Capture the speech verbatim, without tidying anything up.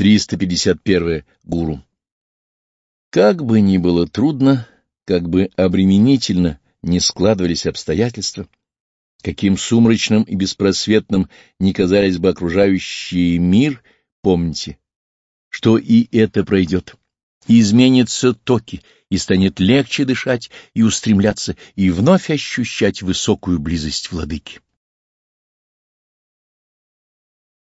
триста пятьдесят первое. Гуру. Как бы ни было трудно, как бы обременительно не складывались обстоятельства, каким сумрачным и беспросветным ни казались бы окружающий мир, помните, что и это пройдет, и изменятся токи, и станет легче дышать и устремляться, и вновь ощущать высокую близость владыки.